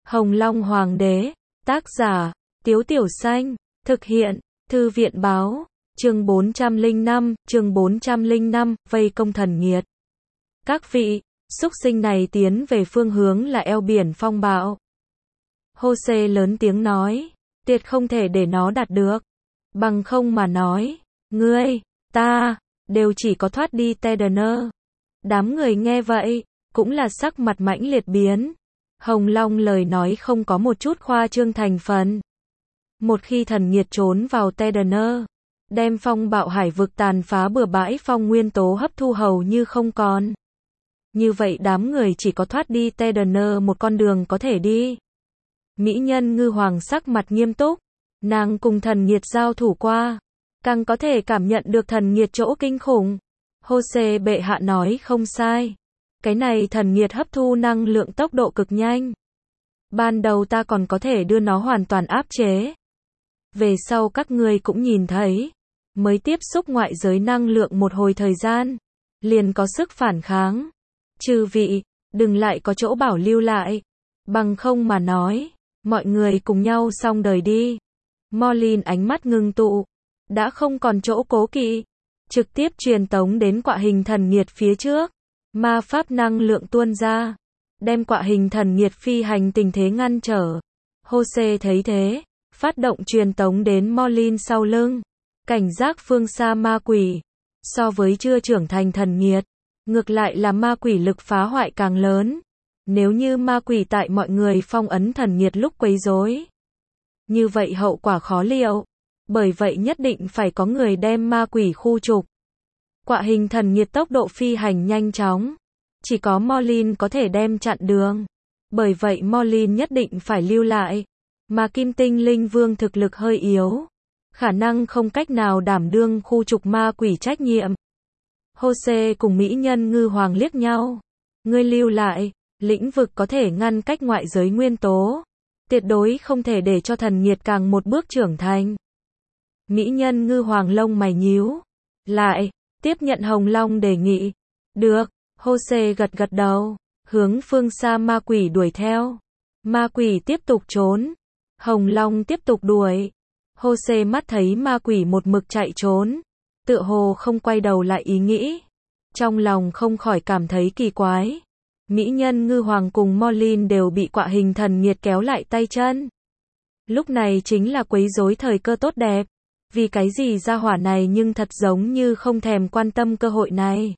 Hồng Long Hoàng đế, tác giả, Tiếu Tiểu Xanh, thực hiện, Thư viện báo, chương 405, vây công thần nghiệt. Các vị, súc sinh này tiến về phương hướng là eo biển phong bạo. Jose lớn tiếng nói, tuyệt không thể để nó đạt được. Bằng không mà nói, ngươi, ta, đều chỉ có thoát đi Tedener. Đám người nghe vậy, cũng là sắc mặt mãnh liệt biến. Hồng Long lời nói không có một chút khoa trương thành phần. Một khi thần nghiệt trốn vào Tedener, đem phong bạo hải vực tàn phá bừa bãi phong nguyên tố hấp thu hầu như không còn. Như vậy đám người chỉ có thoát đi Tedener một con đường có thể đi. Mỹ nhân ngư hoàng sắc mặt nghiêm túc, nàng cùng thần nghiệt giao thủ qua, càng có thể cảm nhận được thần nghiệt chỗ kinh khủng. Jose bệ hạ nói không sai. Cái này thần nghiệt hấp thu năng lượng tốc độ cực nhanh. Ban đầu ta còn có thể đưa nó hoàn toàn áp chế. Về sau các ngươi cũng nhìn thấy, mới tiếp xúc ngoại giới năng lượng một hồi thời gian, liền có sức phản kháng. Chư vị, đừng lại có chỗ bảo lưu lại. Bằng không mà nói, mọi người cùng nhau xong đời đi. Morlin ánh mắt ngưng tụ, đã không còn chỗ cố kỵ, trực tiếp truyền tống đến quạ hình thần nghiệt phía trước. Ma pháp năng lượng tuôn ra, đem quạ hình thần nghiệt phi hành tình thế ngăn trở. Jose thấy thế, phát động truyền tống đến Morlin sau lưng, cảnh giác phương xa ma quỷ. So với chưa trưởng thành thần nghiệt, ngược lại là ma quỷ lực phá hoại càng lớn. Nếu như ma quỷ tại mọi người phong ấn thần nghiệt lúc quấy rối, như vậy hậu quả khó liệu. Bởi vậy nhất định phải có người đem ma quỷ khu trục. Quạ hình thần nghiệt tốc độ phi hành nhanh chóng, chỉ có Morlin có thể đem chặn đường. Bởi vậy Morlin nhất định phải lưu lại. Mà Kim Tinh Linh Vương thực lực hơi yếu, khả năng không cách nào đảm đương khu trục ma quỷ trách nhiệm. Jose cùng Mỹ nhân ngư hoàng liếc nhau. Ngươi lưu lại, lĩnh vực có thể ngăn cách ngoại giới nguyên tố. Tuyệt đối không thể để cho thần nghiệt càng một bước trưởng thành. Mỹ nhân ngư hoàng lông mày nhíu lại, tiếp nhận Hồng Long đề nghị. Được, Jose gật gật đầu, hướng phương xa ma quỷ đuổi theo. Ma quỷ tiếp tục trốn, Hồng Long tiếp tục đuổi. Jose mắt thấy ma quỷ một mực chạy trốn, tựa hồ không quay đầu lại ý nghĩ. Trong lòng không khỏi cảm thấy kỳ quái. Mỹ nhân ngư hoàng cùng Morlin đều bị quạ hình thần nghiệt kéo lại tay chân. Lúc này chính là quấy rối thời cơ tốt đẹp. Vì cái gì gia hỏa này nhưng thật giống như không thèm quan tâm cơ hội này.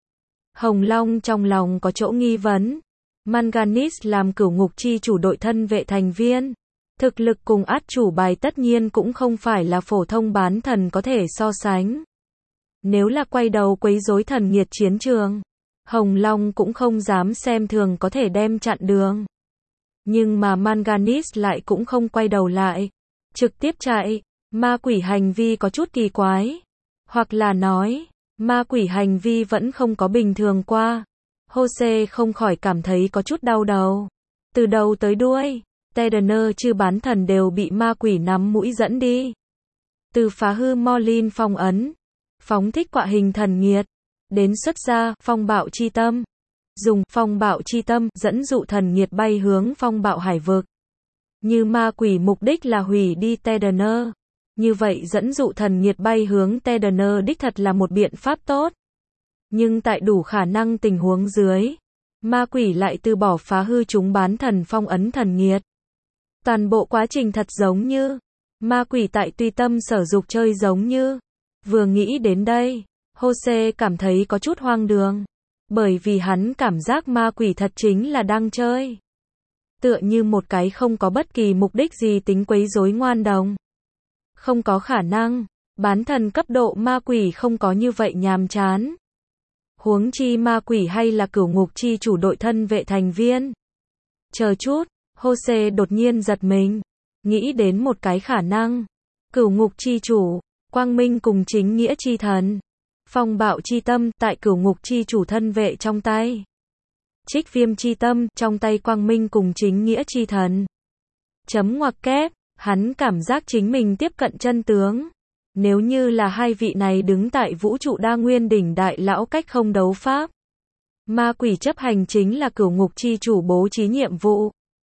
Hồng Long trong lòng có chỗ nghi vấn. Manganis làm cửu ngục chi chủ đội thân vệ thành viên. Thực lực cùng át chủ bài tất nhiên cũng không phải là phổ thông bán thần có thể so sánh. Nếu là quay đầu quấy rối thần nghiệt chiến trường, Hồng Long cũng không dám xem thường có thể đem chặn đường. Nhưng mà Manganis lại cũng không quay đầu lại, trực tiếp chạy. Ma quỷ hành vi có chút kỳ quái. Hoặc là nói, ma quỷ hành vi vẫn không có bình thường qua. Jose không khỏi cảm thấy có chút đau đầu. Từ đầu tới đuôi, Tedener chư bán thần đều bị ma quỷ nắm mũi dẫn đi. Từ phá hư Morlin phong ấn, phóng thích quạ hình thần nghiệt, đến xuất ra phong bạo chi tâm. Dùng phong bạo chi tâm dẫn dụ thần nghiệt bay hướng phong bạo hải vực. Như ma quỷ mục đích là hủy đi Tedener. Như vậy dẫn dụ thần nghiệt bay hướng Tedener đích thật là một biện pháp tốt. Nhưng tại đủ khả năng tình huống dưới, ma quỷ lại từ bỏ phá hư chúng bán thần phong ấn thần nghiệt. Toàn bộ quá trình thật giống như ma quỷ tại tùy tâm sở dục chơi giống như. Vừa nghĩ đến đây, Jose cảm thấy có chút hoang đường. Bởi vì hắn cảm giác ma quỷ thật chính là đang chơi. Tựa như một cái không có bất kỳ mục đích gì tính quấy rối ngoan đồng. Không có khả năng, bán thần cấp độ ma quỷ không có như vậy nhàm chán. Huống chi ma quỷ hay là cửu ngục chi chủ đội thân vệ thành viên. Chờ chút, Jose đột nhiên giật mình, nghĩ đến một cái khả năng. Cửu ngục chi chủ, quang minh cùng chính nghĩa chi thần. Phong bạo chi tâm tại cửu ngục chi chủ thân vệ trong tay. Trích viêm chi tâm trong tay quang minh cùng chính nghĩa chi thần. Chấm ngoặc kép. Hắn cảm giác chính mình tiếp cận chân tướng. Nếu như là hai vị này đứng tại vũ trụ đa nguyên đỉnh đại lão cách không đấu pháp. Ma quỷ chấp hành chính là cửu ngục chi chủ bố trí nhiệm vụ.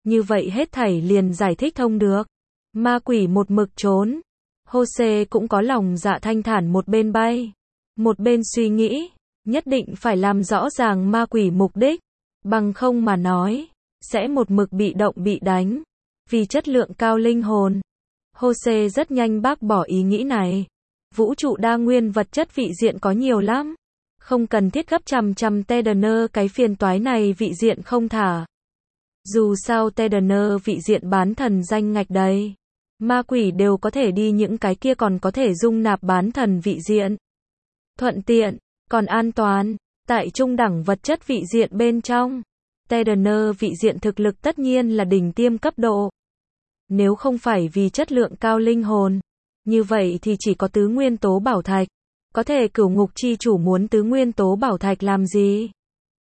như vậy hết thảy liền giải thích thông được. Ma quỷ một mực trốn. Jose cũng có lòng dạ thanh thản một bên bay, một bên suy nghĩ, nhất định phải làm rõ ràng ma quỷ mục đích, bằng không mà nói, sẽ một mực bị động bị đánh, vì chất lượng cao linh hồn. Jose rất nhanh bác bỏ ý nghĩ này. Vũ trụ đa nguyên vật chất vị diện có nhiều lắm. Không cần thiết gấp trăm Tedener cái phiền toái này vị diện không thả. Dù sao Tedener vị diện bán thần danh ngạch đầy. Ma quỷ đều có thể đi những cái kia còn có thể dung nạp bán thần vị diện. Thuận tiện, còn an toàn, tại trung đẳng vật chất vị diện bên trong. Tedener vị diện thực lực tất nhiên là đỉnh tiêm cấp độ. Nếu không phải vì chất lượng cao linh hồn, như vậy thì chỉ có tứ nguyên tố bảo thạch. Có thể cửu ngục chi chủ muốn tứ nguyên tố bảo thạch làm gì?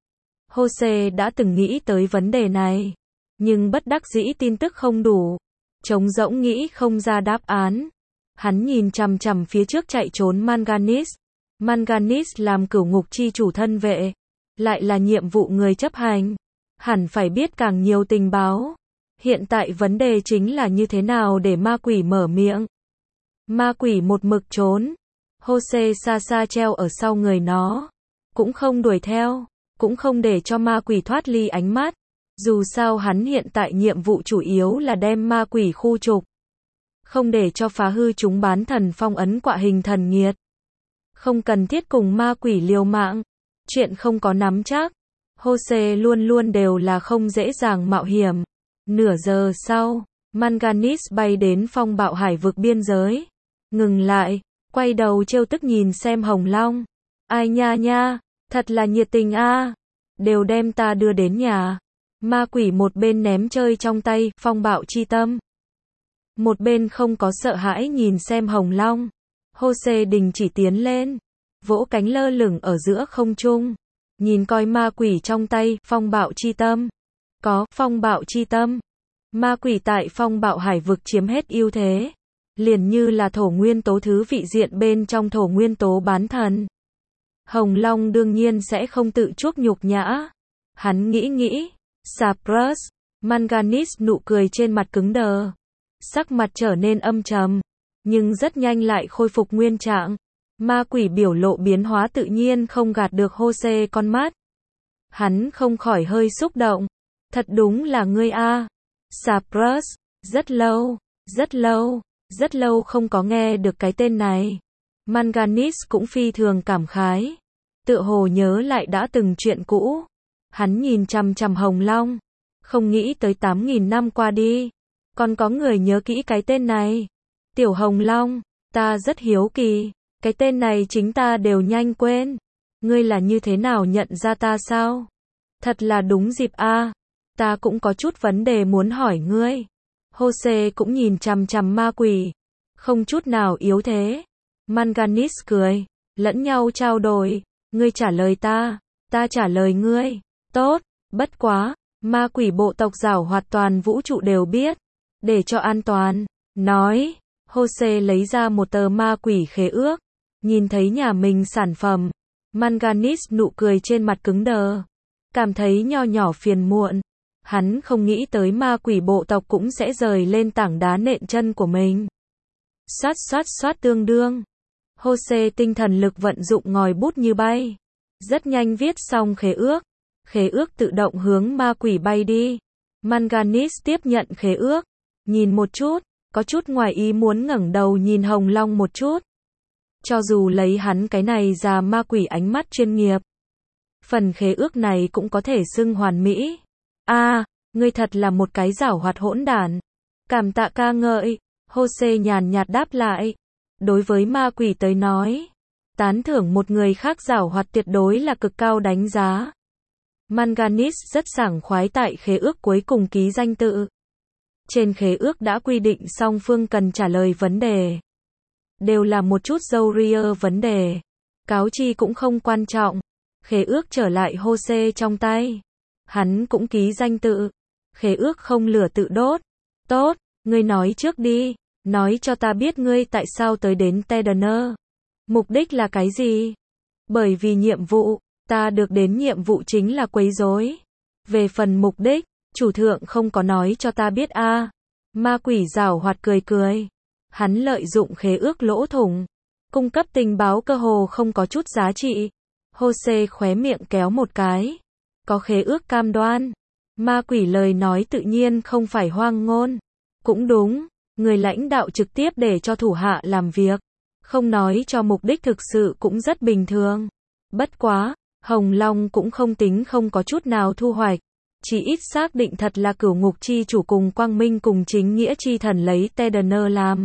Jose đã từng nghĩ tới vấn đề này, nhưng bất đắc dĩ tin tức không đủ, trống rỗng nghĩ không ra đáp án. Hắn nhìn chằm chằm phía trước chạy trốn Manganese. Manganese làm cửu ngục chi chủ thân vệ, lại là nhiệm vụ người chấp hành, hẳn phải biết càng nhiều tình báo. Hiện tại vấn đề chính là như thế nào để ma quỷ mở miệng. Ma quỷ một mực trốn. Jose xa xa treo ở sau người nó, cũng không đuổi theo, cũng không để cho ma quỷ thoát ly ánh mắt. Dù sao hắn hiện tại nhiệm vụ chủ yếu là đem ma quỷ khu trục, không để cho phá hư chúng bán thần phong ấn quạ hình thần nghiệt. Không cần thiết cùng ma quỷ liều mạng, chuyện không có nắm chắc. Jose luôn luôn đều là không dễ dàng mạo hiểm. Nửa giờ sau, Manganese bay đến phong bạo hải vực biên giới, ngừng lại, quay đầu trêu tức nhìn xem Hồng Long. Ai nha nha, thật là nhiệt tình a, đều đem ta đưa đến nhà. Ma quỷ một bên ném chơi trong tay, phong bạo chi tâm. Một bên không có sợ hãi nhìn xem Hồng Long. Jose đình chỉ tiến lên, vỗ cánh lơ lửng ở giữa không trung, nhìn coi ma quỷ trong tay, phong bạo chi tâm. Có, phong bạo chi tâm. Ma quỷ tại phong bạo hải vực chiếm hết ưu thế. Liền như là thổ nguyên tố thứ vị diện bên trong thổ nguyên tố bán thần. Hồng Long đương nhiên sẽ không tự chuốc nhục nhã. Hắn nghĩ, Saprus, Manganese nụ cười trên mặt cứng đờ. Sắc mặt trở nên âm trầm, nhưng rất nhanh lại khôi phục nguyên trạng. Ma quỷ biểu lộ biến hóa tự nhiên không gạt được Jose con mắt. Hắn không khỏi hơi xúc động. Thật đúng là ngươi a, Saprus, rất lâu không có nghe được cái tên này. Manganese cũng phi thường cảm khái, tựa hồ nhớ lại đã từng chuyện cũ. Hắn nhìn chằm chằm Hồng Long, không nghĩ tới 8.000 năm qua đi, còn có người nhớ kỹ cái tên này. Tiểu Hồng Long, ta rất hiếu kỳ, cái tên này chính ta đều nhanh quên. Ngươi là như thế nào nhận ra ta sao? Thật là đúng dịp a. Ta cũng có chút vấn đề muốn hỏi ngươi. Jose cũng nhìn chằm chằm ma quỷ, không chút nào yếu thế. Manganese cười, lẫn nhau trao đổi, ngươi trả lời ta trả lời ngươi. Tốt, bất quá, ma quỷ bộ tộc giảo hoạt toàn vũ trụ đều biết. Để cho an toàn, nói, Jose lấy ra một tờ ma quỷ khế ước, nhìn thấy nhà mình sản phẩm. Manganese nụ cười trên mặt cứng đờ, cảm thấy nho nhỏ phiền muộn. Hắn không nghĩ tới ma quỷ bộ tộc cũng sẽ rời lên tảng đá nện chân của mình. Xoát tương đương. Jose tinh thần lực vận dụng ngòi bút như bay. Rất nhanh viết xong khế ước. Khế ước tự động hướng ma quỷ bay đi. Manganese tiếp nhận khế ước. Nhìn một chút, có chút ngoài ý muốn ngẩng đầu nhìn Hồng Long một chút. Cho dù lấy hắn cái này ra ma quỷ ánh mắt chuyên nghiệp, phần khế ước này cũng có thể xưng hoàn mỹ. Ngươi thật là một cái giảo hoạt hỗn đản. Cảm tạ ca ngợi. Jose nhàn nhạt đáp lại. Đối với ma quỷ tới nói, tán thưởng một người khác giảo hoạt tuyệt đối là cực cao đánh giá. Manganese rất sảng khoái tại khế ước cuối cùng ký danh tự. Trên khế ước đã quy định song phương cần trả lời vấn đề. Đều là một chút râu ria vấn đề. Cáo chi cũng không quan trọng. Khế ước trở lại Jose trong tay. Hắn cũng ký danh tự. Khế ước không lửa tự đốt. Tốt, ngươi nói trước đi. Nói cho ta biết ngươi tại sao tới đến Tedener. Mục đích là cái gì? Bởi vì nhiệm vụ, ta được đến nhiệm vụ chính là quấy rối. Về phần mục đích, Chủ thượng không có nói cho ta biết a. Ma quỷ giảo hoạt cười cười. Hắn lợi dụng khế ước lỗ thủng, cung cấp tình báo cơ hồ không có chút giá trị. Jose khóe miệng kéo một cái. Có khế ước cam đoan. Ma quỷ lời nói tự nhiên không phải hoang ngôn. Cũng đúng, người lãnh đạo trực tiếp để cho thủ hạ làm việc, không nói cho mục đích thực sự cũng rất bình thường. Bất quá, Hồng Long cũng không tính không có chút nào thu hoạch. Chỉ ít xác định thật là cửu ngục chi chủ cùng quang minh cùng chính nghĩa chi thần lấy Tedener làm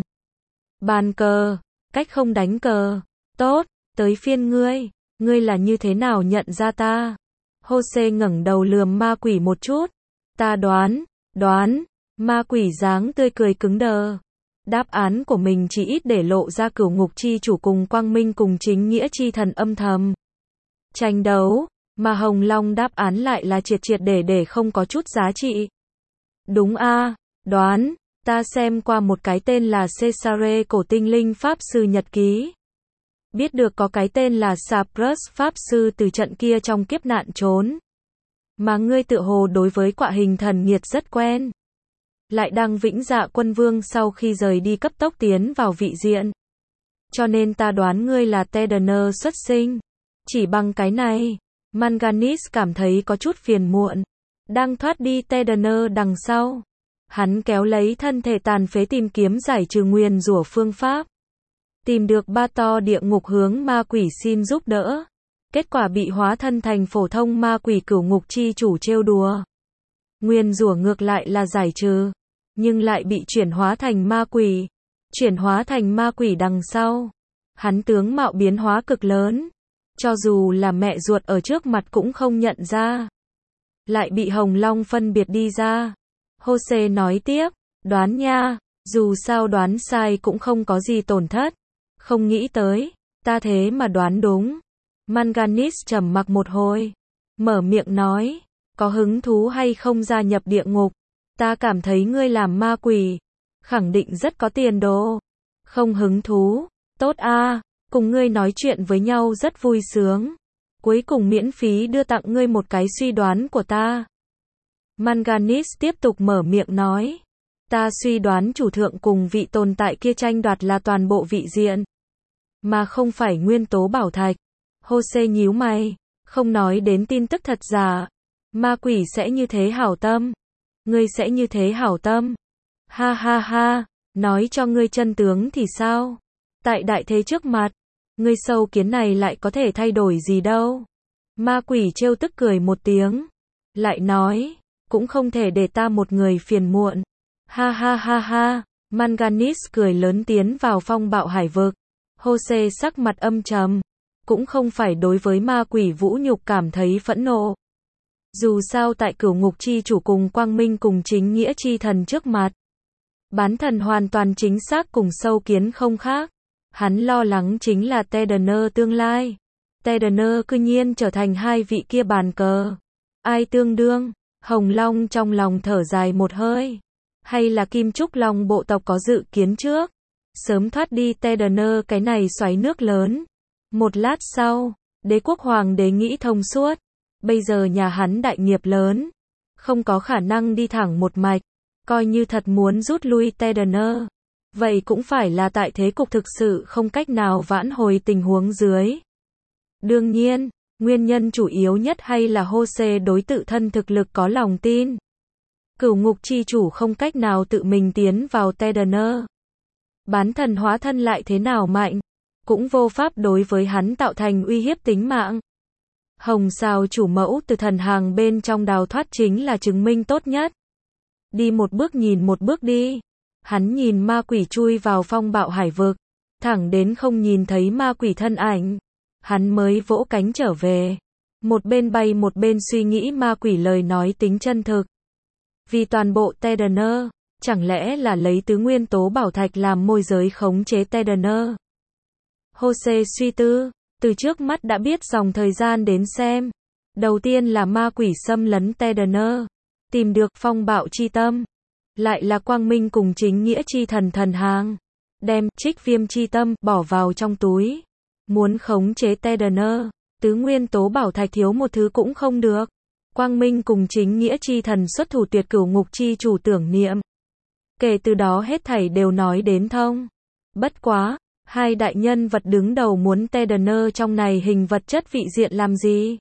bàn cờ, cách không đánh cờ. Tốt, tới phiên ngươi là như thế nào nhận ra ta? Jose ngẩng đầu lườm ma quỷ một chút. Ta đoán, ma quỷ dáng tươi cười cứng đờ. Đáp án của mình chỉ ít để lộ ra cửu ngục chi chủ cùng quang minh cùng chính nghĩa chi thần âm thầm tranh đấu, mà Hồng Long đáp án lại là triệt triệt để không có chút giá trị. Đúng a, đoán, ta xem qua một cái tên là Cesare cổ tinh linh pháp sư nhật ký. Biết được có cái tên là Saprus pháp sư từ trận kia trong kiếp nạn trốn. Mà ngươi tựa hồ đối với quạ hình thần nghiệt rất quen. Lại đang Vĩnh Dạ Quân Vương sau khi rời đi cấp tốc tiến vào vị diện. Cho nên ta đoán ngươi là Tedener xuất sinh. Chỉ bằng cái này, Manganese cảm thấy có chút phiền muộn. Đang thoát đi Tedener đằng sau. Hắn kéo lấy thân thể tàn phế tìm kiếm giải trừ nguyền rủa phương pháp. Tìm được ba to địa ngục hướng ma quỷ xin giúp đỡ. Kết quả bị hóa thân thành phổ thông ma quỷ cửu ngục chi chủ trêu đùa. Nguyền rủa ngược lại là giải trừ, nhưng lại bị chuyển hóa thành ma quỷ. Chuyển hóa thành ma quỷ đằng sau, hắn tướng mạo biến hóa cực lớn. Cho dù là mẹ ruột ở trước mặt cũng không nhận ra. Lại bị Hồng Long phân biệt đi ra. Jose nói tiếp, đoán nha, dù sao đoán sai cũng không có gì tổn thất. Không nghĩ tới, ta thế mà đoán đúng. Manganese trầm mặc một hồi, mở miệng nói, có hứng thú hay không gia nhập địa ngục? Ta cảm thấy ngươi làm ma quỷ, khẳng định rất có tiền đồ. Không hứng thú, tốt a, cùng ngươi nói chuyện với nhau rất vui sướng. Cuối cùng miễn phí đưa tặng ngươi một cái suy đoán của ta. Manganese tiếp tục mở miệng nói, ta suy đoán chủ thượng cùng vị tồn tại kia tranh đoạt là toàn bộ vị diện, mà không phải nguyên tố bảo thạch. Jose nhíu mày, không nói đến tin tức thật giả. Ma quỷ sẽ như thế hảo tâm. Ngươi sẽ như thế hảo tâm. Ha ha ha, nói cho ngươi chân tướng thì sao? Tại đại thế trước mặt, ngươi sâu kiến này lại có thể thay đổi gì đâu. Ma quỷ trêu tức cười một tiếng. Lại nói, cũng không thể để ta một người phiền muộn. Ha ha ha ha, Manganese cười lớn tiến vào phong bạo hải vực. Jose sắc mặt âm trầm. Cũng không phải đối với ma quỷ vũ nhục cảm thấy phẫn nộ. Dù sao tại cửu ngục chi chủ cùng quang minh cùng chính nghĩa chi thần trước mặt, bán thần hoàn toàn chính xác cùng sâu kiến không khác. Hắn lo lắng chính là Tedener tương lai. Tedener cư nhiên trở thành hai vị kia bàn cờ. Ai tương đương? Hồng Long trong lòng thở dài một hơi. Hay là Kim Trúc Long bộ tộc có dự kiến trước? Sớm thoát đi Tedener cái này xoáy nước lớn. Một lát sau, đế quốc hoàng đế nghĩ thông suốt. Bây giờ nhà hắn đại nghiệp lớn, không có khả năng đi thẳng một mạch. Coi như thật muốn rút lui Tedener, vậy cũng phải là tại thế cục thực sự không cách nào vãn hồi tình huống dưới. Đương nhiên, nguyên nhân chủ yếu nhất hay là Jose đối tự thân thực lực có lòng tin. Cửu ngục chi chủ không cách nào tự mình tiến vào Tedener. Bán thần hóa thân lại thế nào mạnh, cũng vô pháp đối với hắn tạo thành uy hiếp tính mạng. Hồng Sào chủ mẫu từ thần hàng bên trong đào thoát chính là chứng minh tốt nhất. Đi một bước nhìn một bước đi. Hắn nhìn ma quỷ chui vào phong bạo hải vực, thẳng đến không nhìn thấy ma quỷ thân ảnh, hắn mới vỗ cánh trở về. Một bên bay một bên suy nghĩ ma quỷ lời nói tính chân thực. Vì toàn bộ Tedener, chẳng lẽ là lấy tứ nguyên tố bảo thạch làm môi giới khống chế Tedener? Jose suy tư, từ trước mắt đã biết dòng thời gian đến xem. Đầu tiên là ma quỷ xâm lấn Tedener, tìm được phong bạo chi tâm. Lại là quang minh cùng chính nghĩa chi thần thần hàng. Đem trích viêm chi tâm bỏ vào trong túi. Muốn khống chế Tedener, tứ nguyên tố bảo thạch thiếu một thứ cũng không được. Quang minh cùng chính nghĩa chi thần xuất thủ tuyệt cửu ngục chi chủ tưởng niệm. Kể từ đó hết thảy đều nói đến thông. Bất quá, hai đại nhân vật đứng đầu muốn Tedener trong này hình vật chất vị diện làm gì?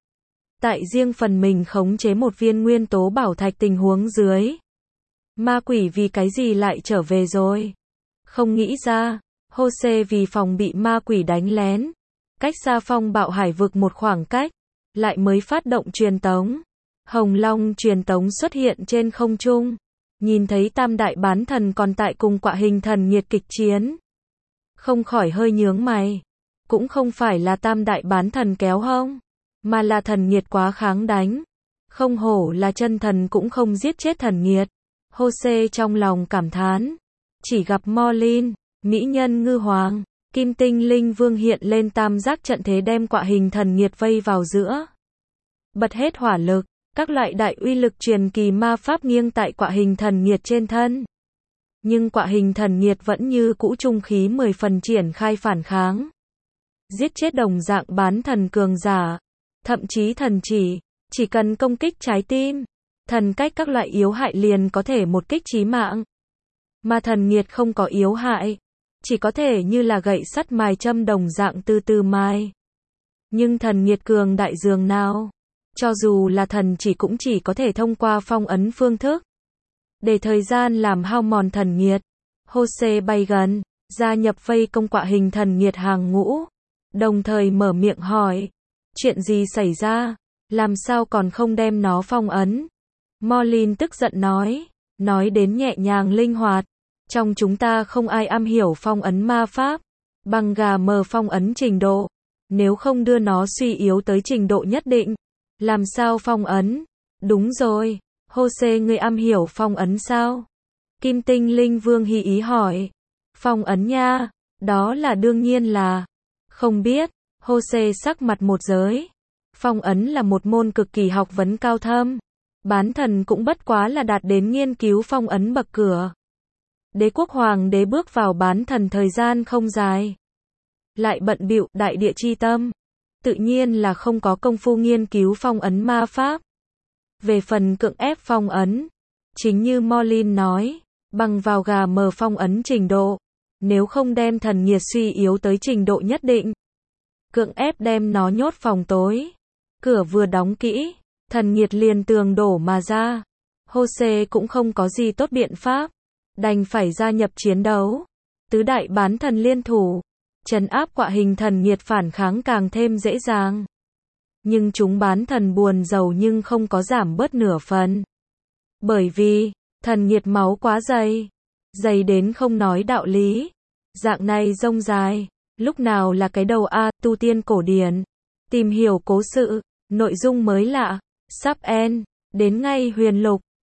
Tại riêng phần mình khống chế một viên nguyên tố bảo thạch tình huống dưới. Ma quỷ vì cái gì lại trở về rồi? Không nghĩ ra, Jose vì phòng bị ma quỷ đánh lén, cách xa phong bạo hải vực một khoảng cách, lại mới phát động truyền tống. Hồng Long truyền tống xuất hiện trên không trung, nhìn thấy tam đại bán thần còn tại cùng quạ hình thần nhiệt kịch chiến. Không khỏi hơi nhướng mày, cũng không phải là tam đại bán thần kéo hông, mà là thần nhiệt quá kháng đánh. Không hổ là chân thần cũng không giết chết thần nhiệt. Jose trong lòng cảm thán, chỉ gặp Morlin, mỹ nhân ngư hoàng, kim tinh linh vương hiện lên tam giác trận thế đem quạ hình thần nhiệt vây vào giữa. Bật hết hỏa lực, các loại đại uy lực truyền kỳ ma pháp nghiêng tại quạ hình thần nhiệt trên thân. Nhưng quạ hình thần nhiệt vẫn như cũ trung khí 10 phần triển khai phản kháng. Giết chết đồng dạng bán thần cường giả, thậm chí thần chỉ cần công kích trái tim, thần cách các loại yếu hại liền có thể một kích chí mạng. Mà thần nhiệt không có yếu hại, chỉ có thể như là gậy sắt mài châm đồng dạng từ từ mài. Nhưng thần nhiệt cường đại dường nào, cho dù là thần cũng chỉ có thể thông qua phong ấn phương thức, để thời gian làm hao mòn thần nhiệt. Jose bay gần, gia nhập vây công quạ hình thần nhiệt hàng ngũ, đồng thời mở miệng hỏi, chuyện gì xảy ra, làm sao còn không đem nó phong ấn? Morlin tức giận nói đến nhẹ nhàng linh hoạt, trong chúng ta không ai am hiểu phong ấn ma pháp, bằng gà mờ phong ấn trình độ, nếu không đưa nó suy yếu tới trình độ nhất định, làm sao phong ấn? Đúng rồi, Jose ngươi am hiểu phong ấn sao? Kim tinh linh vương hí ý hỏi. Phong ấn nha, đó là đương nhiên là. Không biết, Jose sắc mặt một giới. Phong ấn là một môn cực kỳ học vấn cao thâm. Bán thần cũng bất quá là đạt đến nghiên cứu phong ấn bậc cửa. Đế quốc hoàng đế bước vào bán thần thời gian không dài. Lại bận bịu đại địa chi tâm. Tự nhiên là không có công phu nghiên cứu phong ấn ma pháp. Về phần cưỡng ép phong ấn, chính như Morlin nói, bằng vào gà mờ phong ấn trình độ, nếu không đem thần nhiệt suy yếu tới trình độ nhất định, cưỡng ép đem nó nhốt phòng tối, cửa vừa đóng kỹ, thần nhiệt liền tường đổ mà ra. Jose cũng không có gì tốt biện pháp, đành phải gia nhập chiến đấu. Tứ đại bán thần liên thủ, trấn áp quạ hình thần nhiệt phản kháng càng thêm dễ dàng. Nhưng chúng bán thần buồn giàu nhưng không có giảm bớt nửa phần. Bởi vì, thần nhiệt máu quá dày. Dày đến không nói đạo lý. Dạng này rông dài. Lúc nào là cái đầu tu tiên cổ điển. Tìm hiểu cố sự. Nội dung mới lạ. Sub N. Đến ngay huyền lục.